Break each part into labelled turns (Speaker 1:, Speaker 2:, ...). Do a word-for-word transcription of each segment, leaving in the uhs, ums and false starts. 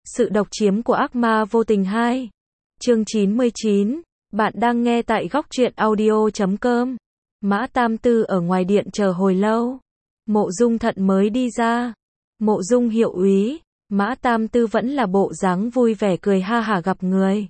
Speaker 1: Sự độc chiếm của ác ma vô tình hai. Chương chín mươi chín. Bạn đang nghe tại góc truyện audio chấm com. Mã Tam Tư ở ngoài điện chờ hồi lâu. Mộ Dung Thận mới đi ra. Mộ Dung hiệu úy. Mã Tam Tư vẫn là bộ dáng vui vẻ cười ha hả gặp người.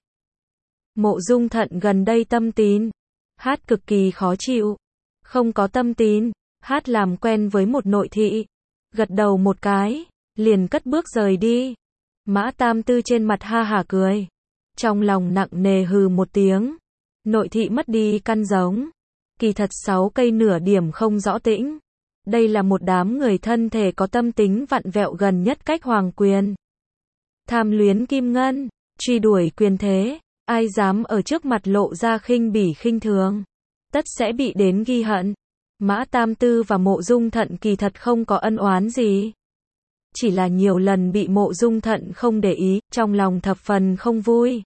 Speaker 1: Mộ Dung Thận gần đây tâm tín. Hát cực kỳ khó chịu. Không có tâm tín. Hát làm quen với một nội thị. Gật đầu một cái. Liền cất bước rời đi. Mã Tam Tư trên mặt ha hả cười. Trong lòng nặng nề hừ một tiếng. Nội thị mất đi căn giống. Kỳ thật sáu cây nửa điểm không rõ tĩnh. Đây là một đám người thân thể có tâm tính vặn vẹo gần nhất cách hoàng quyền. Tham luyến kim ngân, truy đuổi quyền thế, ai dám ở trước mặt lộ ra khinh bỉ khinh thường, tất sẽ bị đến ghi hận. Mã Tam Tư và Mộ Dung Thận kỳ thật không có ân oán gì. Chỉ là nhiều lần bị Mộ Dung Thận không để ý, trong lòng thập phần không vui.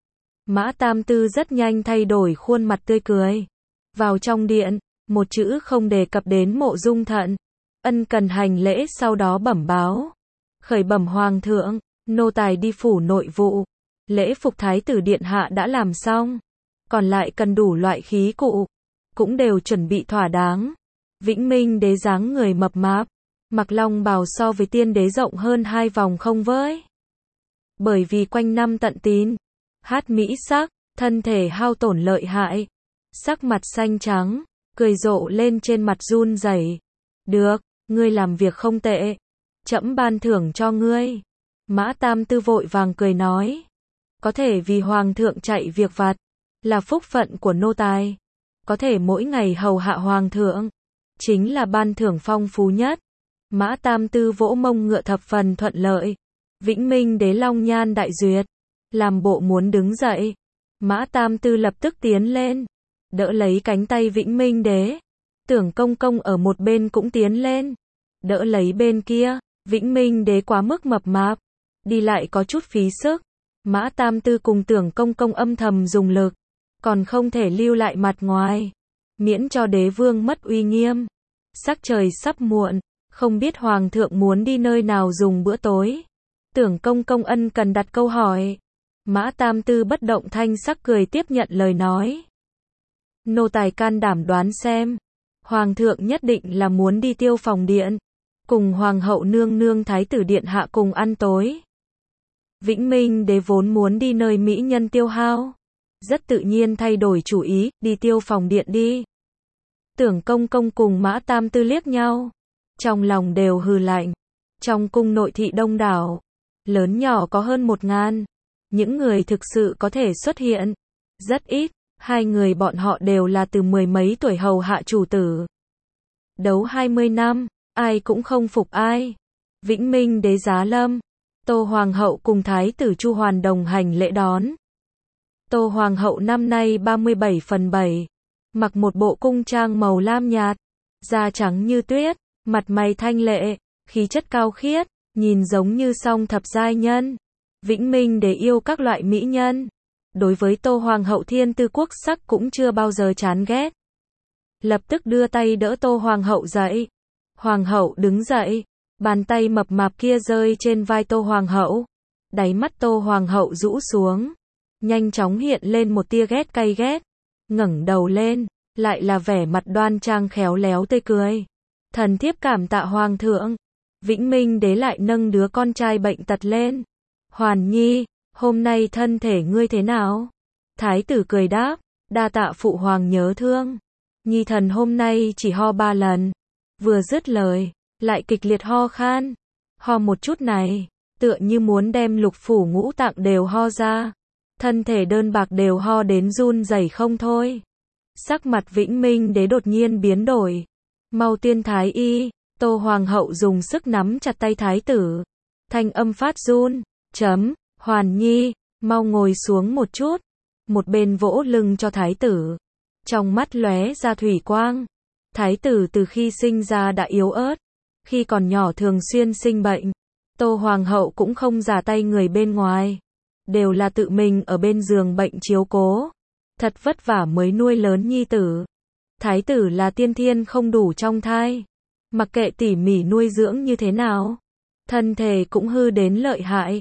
Speaker 1: Mã Tam Tư rất nhanh thay đổi khuôn mặt tươi cười. Vào trong điện, một chữ không đề cập đến Mộ Dung Thận. Ân cần hành lễ sau đó bẩm báo. Khởi bẩm hoàng thượng, nô tài đi phủ nội vụ. Lễ phục thái tử điện hạ đã làm xong. Còn lại cần đủ loại khí cụ. Cũng đều chuẩn bị thỏa đáng. Vĩnh Minh đế dáng người mập mạp. Mặc long bào so với tiên đế rộng hơn hai vòng không với. Bởi vì quanh năm tận tín. Hát mỹ sắc, thân thể hao tổn lợi hại. Sắc mặt xanh trắng, cười rộ lên trên mặt run rẩy. Được, ngươi làm việc không tệ. Trẫm ban thưởng cho ngươi. Mã Tam Tư vội vàng cười nói. Có thể vì hoàng thượng chạy việc vặt. Là phúc phận của nô tài. Có thể mỗi ngày hầu hạ hoàng thượng. Chính là ban thưởng phong phú nhất. Mã Tam Tư vỗ mông ngựa thập phần thuận lợi. Vĩnh Minh đế long nhan đại duyệt. Làm bộ muốn đứng dậy. Mã Tam Tư lập tức tiến lên. Đỡ lấy cánh tay Vĩnh Minh đế. Tưởng công công ở một bên cũng tiến lên. Đỡ lấy bên kia. Vĩnh Minh đế quá mức mập mạp. Đi lại có chút phí sức. Mã Tam Tư cùng tưởng công công âm thầm dùng lực. Còn không thể lưu lại mặt ngoài. Miễn cho đế vương mất uy nghiêm. Sắc trời sắp muộn. Không biết hoàng thượng muốn đi nơi nào dùng bữa tối. Tưởng công công ân cần đặt câu hỏi. Mã Tam Tư bất động thanh sắc cười tiếp nhận lời nói. Nô tài can đảm đoán xem. Hoàng thượng nhất định là muốn đi Tiêu Phòng điện. Cùng hoàng hậu nương nương thái tử điện hạ cùng ăn tối. Vĩnh Minh đế vốn muốn đi nơi mỹ nhân tiêu hao. Rất tự nhiên thay đổi chủ ý, đi Tiêu Phòng điện đi. Tưởng công công cùng Mã Tam Tư liếc nhau. Trong lòng đều hừ lạnh. Trong cung nội thị đông đảo. Lớn nhỏ có hơn một ngàn. Những người thực sự có thể xuất hiện. Rất ít. Hai người bọn họ đều là từ mười mấy tuổi hầu hạ chủ tử. Đấu hai mươi năm. Ai cũng không phục ai. Vĩnh Minh đế giá lâm. Tô Hoàng hậu cùng thái tử Chu Hoàn đồng hành lễ đón. Tô Hoàng hậu năm nay ba mươi bảy phần bảy. Mặc một bộ cung trang màu lam nhạt. Da trắng như tuyết. Mặt mày thanh lệ. Khí chất cao khiết. Nhìn giống như song thập giai nhân. Vĩnh Minh đế yêu các loại mỹ nhân. Đối với Tô Hoàng hậu thiên tư quốc sắc cũng chưa bao giờ chán ghét. Lập tức đưa tay đỡ Tô Hoàng hậu dậy. Hoàng hậu đứng dậy. Bàn tay mập mạp kia rơi trên vai Tô Hoàng hậu. Đáy mắt Tô Hoàng hậu rũ xuống. Nhanh chóng hiện lên một tia ghét cay ghét. Ngẩng đầu lên. Lại là vẻ mặt đoan trang khéo léo tươi cười. Thần thiếp cảm tạ hoàng thượng. Vĩnh Minh đế lại nâng đứa con trai bệnh tật lên. Hoàn Nhi, hôm nay thân thể ngươi thế nào? Thái tử cười đáp, đa tạ phụ hoàng nhớ thương. Nhi thần hôm nay chỉ ho ba lần. Vừa dứt lời, lại kịch liệt ho khan. Ho một chút này, tựa như muốn đem lục phủ ngũ tạng đều ho ra. Thân thể đơn bạc đều ho đến run rẩy không thôi. Sắc mặt Vĩnh Minh đế đột nhiên biến đổi. Mau tiên thái y. Tô Hoàng hậu dùng sức nắm chặt tay thái tử. Thanh âm phát run. Chấm, Hoàn Nhi, mau ngồi xuống một chút. Một bên vỗ lưng cho thái tử. Trong mắt lóe ra thủy quang. Thái tử từ khi sinh ra đã yếu ớt. Khi còn nhỏ thường xuyên sinh bệnh. Tô Hoàng hậu cũng không giả tay người bên ngoài. Đều là tự mình ở bên giường bệnh chiếu cố. Thật vất vả mới nuôi lớn nhi tử. Thái tử là tiên thiên không đủ trong thai. Mặc kệ tỉ mỉ nuôi dưỡng như thế nào. Thân thể cũng hư đến lợi hại.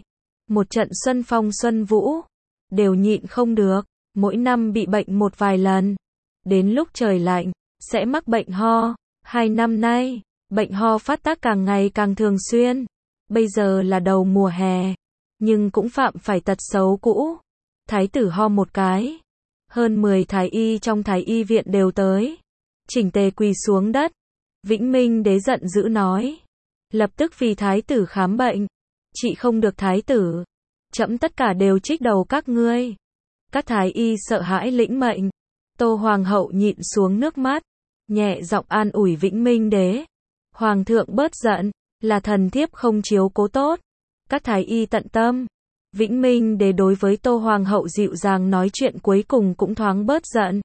Speaker 1: một trận xuân phong xuân vũ, đều nhịn không được, mỗi năm bị bệnh một vài lần. Đến lúc trời lạnh, sẽ mắc bệnh ho. Hai năm nay, bệnh ho phát tác càng ngày càng thường xuyên. Bây giờ là đầu mùa hè, nhưng cũng phạm phải tật xấu cũ. Thái tử ho một cái, hơn mười thái y trong thái y viện đều tới, chỉnh tề quỳ xuống đất. Vĩnh Minh Đế giận dữ nói, lập tức vì thái tử khám bệnh, trị không được thái tử, trẫm tất cả đều trích đầu các ngươi. Các thái y sợ hãi lĩnh mệnh. Tô Hoàng hậu nhịn xuống nước mắt, nhẹ giọng an ủi Vĩnh Minh Đế. Hoàng thượng bớt giận, là thần thiếp không chiếu cố tốt. Các thái y tận tâm. Vĩnh Minh Đế đối với Tô Hoàng hậu dịu dàng nói chuyện cuối cùng cũng thoáng bớt giận.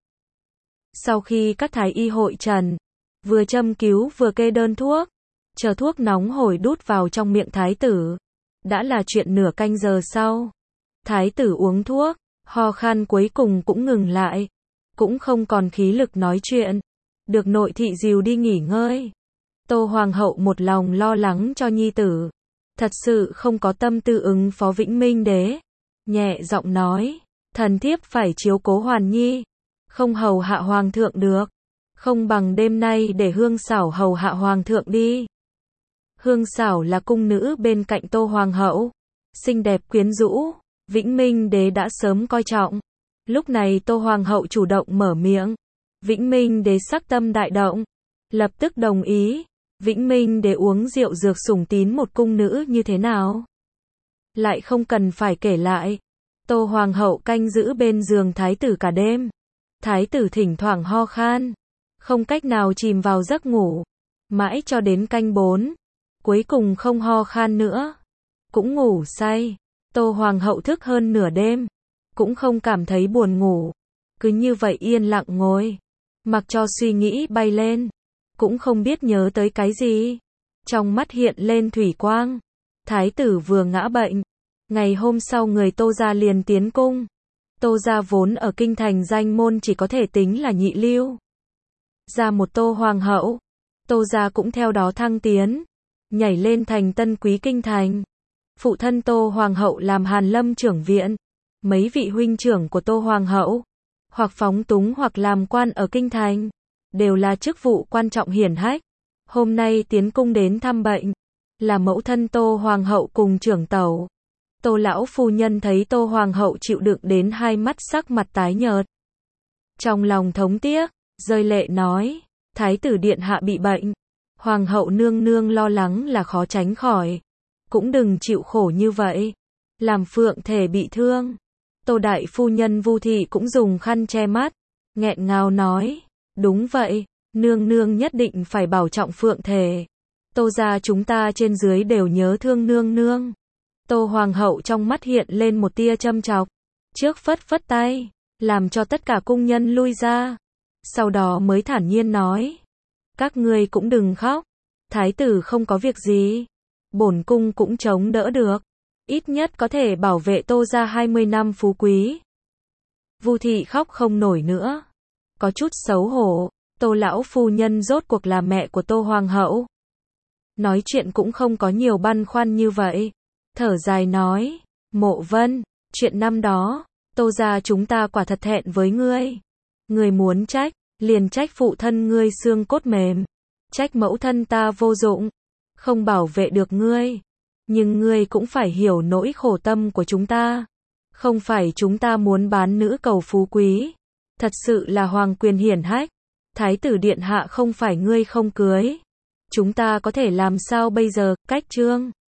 Speaker 1: Sau khi các thái y hội trần, vừa châm cứu vừa kê đơn thuốc, chờ thuốc nóng hổi đút vào trong miệng thái tử. Đã là chuyện nửa canh giờ sau. Thái tử uống thuốc, ho khan cuối cùng cũng ngừng lại, cũng không còn khí lực nói chuyện, được nội thị dìu đi nghỉ ngơi. Tô Hoàng hậu một lòng lo lắng cho nhi tử, thật sự không có tâm tư ứng phó Vĩnh Minh Đế, nhẹ giọng nói, thần thiếp phải chiếu cố Hoàn Nhi, không hầu hạ hoàng thượng được, không bằng đêm nay để Hương Xảo hầu hạ hoàng thượng đi. Hương Xảo là cung nữ bên cạnh Tô Hoàng hậu, xinh đẹp quyến rũ, Vĩnh Minh Đế đã sớm coi trọng. Lúc này Tô Hoàng hậu chủ động mở miệng, Vĩnh Minh Đế sắc tâm đại động, lập tức đồng ý. Vĩnh Minh Đế uống rượu dược sủng tín một cung nữ như thế nào? Lại không cần phải kể lại. Tô Hoàng hậu canh giữ bên giường thái tử cả đêm. Thái tử thỉnh thoảng ho khan, không cách nào chìm vào giấc ngủ. Mãi cho đến canh bốn, cuối cùng không ho khan nữa, cũng ngủ say. Tô Hoàng hậu thức hơn nửa đêm, cũng không cảm thấy buồn ngủ. Cứ như vậy yên lặng ngồi, mặc cho suy nghĩ bay lên, cũng không biết nhớ tới cái gì. Trong mắt hiện lên thủy quang. Thái tử vừa ngã bệnh, ngày hôm sau người Tô gia liền tiến cung. Tô gia vốn ở kinh thành danh môn chỉ có thể tính là nhị lưu. Ra một Tô Hoàng hậu, Tô gia cũng theo đó thăng tiến, nhảy lên thành tân quý kinh thành. Phụ thân Tô Hoàng hậu làm Hàn Lâm trưởng viện, mấy vị huynh trưởng của Tô Hoàng hậu, hoặc phóng túng hoặc làm quan ở kinh thành, đều là chức vụ quan trọng hiển hách. Hôm nay tiến cung đến thăm bệnh, là mẫu thân Tô Hoàng hậu cùng trưởng tẩu. Tô lão phu nhân thấy Tô Hoàng hậu chịu đựng đến hai mắt sắc mặt tái nhợt, trong lòng thống tiếc, rơi lệ nói, thái tử điện hạ bị bệnh, Hoàng hậu nương nương lo lắng là khó tránh khỏi, cũng đừng chịu khổ như vậy, làm phượng thể bị thương. Tô đại phu nhân Vu thị cũng dùng khăn che mắt, nghẹn ngào nói, đúng vậy, nương nương nhất định phải bảo trọng phượng thể. Tô gia chúng ta trên dưới đều nhớ thương nương nương. Tô Hoàng hậu trong mắt hiện lên một tia châm chọc, trước phất phất tay, làm cho tất cả cung nhân lui ra. Sau đó mới thản nhiên nói, các ngươi cũng đừng khóc, thái tử không có việc gì, bổn cung cũng chống đỡ được, ít nhất có thể bảo vệ Tô gia hai mươi năm phú quý. Vu thị khóc không nổi nữa, có chút xấu hổ. Tô lão phu nhân rốt cuộc là mẹ của Tô Hoàng hậu, nói chuyện cũng không có nhiều băn khoăn như vậy, thở dài nói, Mộ Vân, chuyện năm đó, Tô gia chúng ta quả thật thẹn với ngươi. Ngươi muốn trách, liền trách phụ thân ngươi xương cốt mềm, trách mẫu thân ta vô dụng, không bảo vệ được ngươi. Nhưng ngươi cũng phải hiểu nỗi khổ tâm của chúng ta. Không phải chúng ta muốn bán nữ cầu phú quý, thật sự là hoàng quyền hiển hách. Thái tử điện hạ không phải ngươi không cưới, chúng ta có thể làm sao bây giờ? Cách chương